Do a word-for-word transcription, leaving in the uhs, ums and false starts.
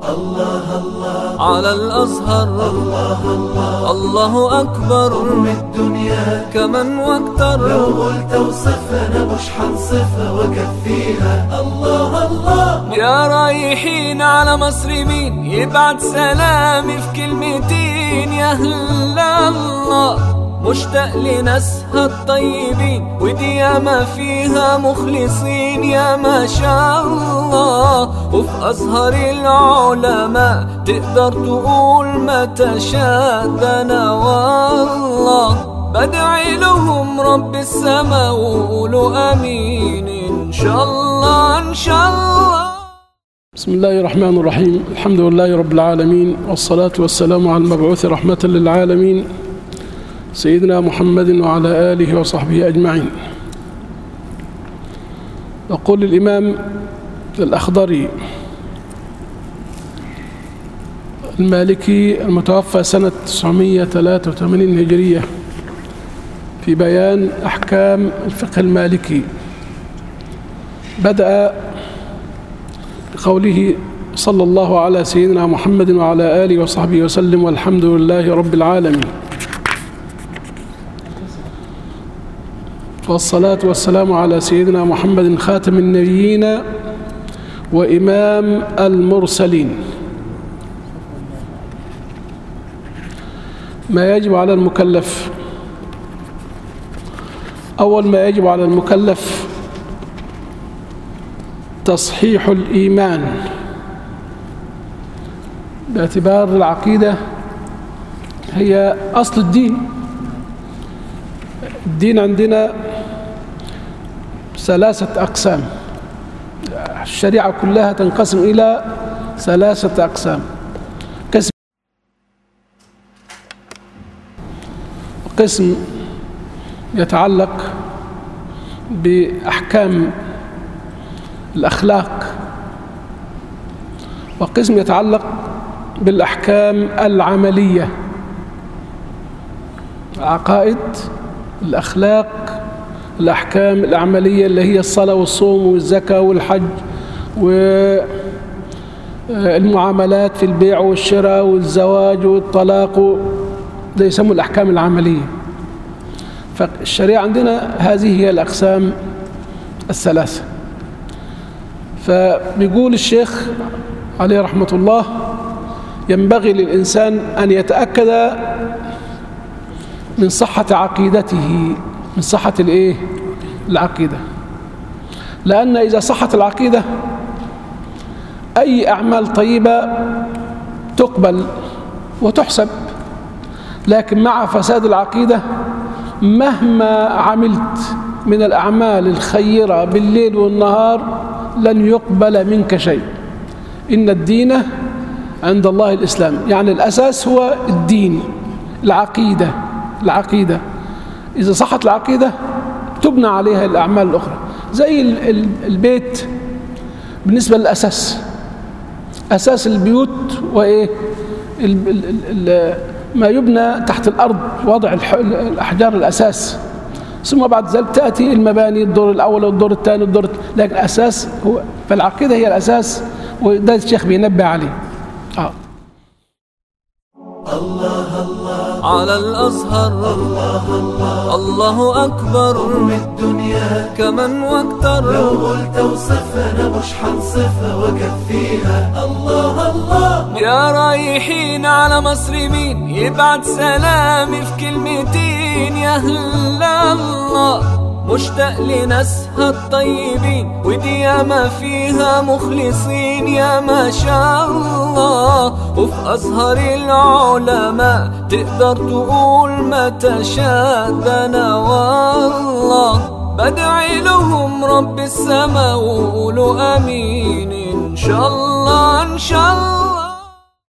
الله الله على الأزهر، الله الله الله أكبر قرب الدنيا كمن واكتر. لو قلت اوصفها أنا مش حنصفها وأكفيها. الله الله يا رايحين على مصر مين يبعت سلامي في كلمتين؟ يا أهل الله مشتاق لناسها الطيبين، ودي ياما فيها مخلصين يا ما شاء الله. وفي أزهر العلماء تقدر تقول ما تشاء. ده أنا والله بدعي لهم رب السما وقولوا آمين إن شاء الله إن شاء الله. بسم الله الرحمن الرحيم. الحمد لله رب العالمين، والصلاة والسلام على المبعوث رحمة للعالمين سيدنا محمد وعلى آله وصحبه أجمعين. يقول الإمام الأخضري المالكي المتوفى سنة تسعمائة وثلاثة وثمانين هجرية في بيان أحكام الفقه المالكي، بدأ بقوله صلى الله على سيدنا محمد وعلى آله وصحبه وسلم والحمد لله رب العالمين، والصلاة والسلام على سيدنا محمد خاتم النبيين وإمام المرسلين. ما يجب على المكلف، أول ما يجب على المكلف تصحيح الإيمان، باعتبار العقيدة هي أصل الدين. الدين عندنا ثلاثة أقسام، الشريعة كلها تنقسم إلى ثلاثة أقسام. قسم يتعلق بأحكام الأخلاق، وقسم يتعلق بالأحكام العملية، العقائد، الأخلاق، الأحكام العملية اللي هي الصلاة والصوم والزكاة والحج والمعاملات في البيع والشراء والزواج والطلاق، ده يسموا الأحكام العملية. فالشريعة عندنا هذه هي الأقسام الثلاثة. فبيقول الشيخ عليه رحمة الله ينبغي للإنسان أن يتأكد من صحة عقيدته، من صحة الإيه؟ العقيدة، لأن إذا صحت العقيدة أي أعمال طيبة تقبل وتحسب، لكن مع فساد العقيدة مهما عملت من الأعمال الخيرة بالليل والنهار لن يقبل منك شيء. إن الدين عند الله الإسلام، يعني الأساس هو الدين، العقيدة. العقيدة إذا صحت العقيدة تبنى عليها الأعمال الأخرى، زي البيت بالنسبة للأساس، أساس البيوت وإيه؟ ما يبنى تحت الأرض، وضع الأحجار الأساس، ثم بعد ذلك تأتي المباني، الدور الأول والدور الثاني والدور، لكن الأساس هو، فالعقيدة هي الأساس، وده الشيخ بينبه عليه. آه. الله الله على الأزهر، الله الله الله أكبر قرب الدنيا كمن واكتر. لو قلت اوصفها أنا مش حنصفها وأكفيها. الله الله يا رايحين على مصر مين يبعت سلامي في كلمتين؟ يا أهل الله مشتاق لناسها الطيبين، ودي ياما فيها مخلصين يا ما شاء الله. وفي أزهر العلماء تقدر تقول ما تشاء. ده أنا والله بدعي لهم رب السما وقولوا آمين إن شاء الله إن شاء الله.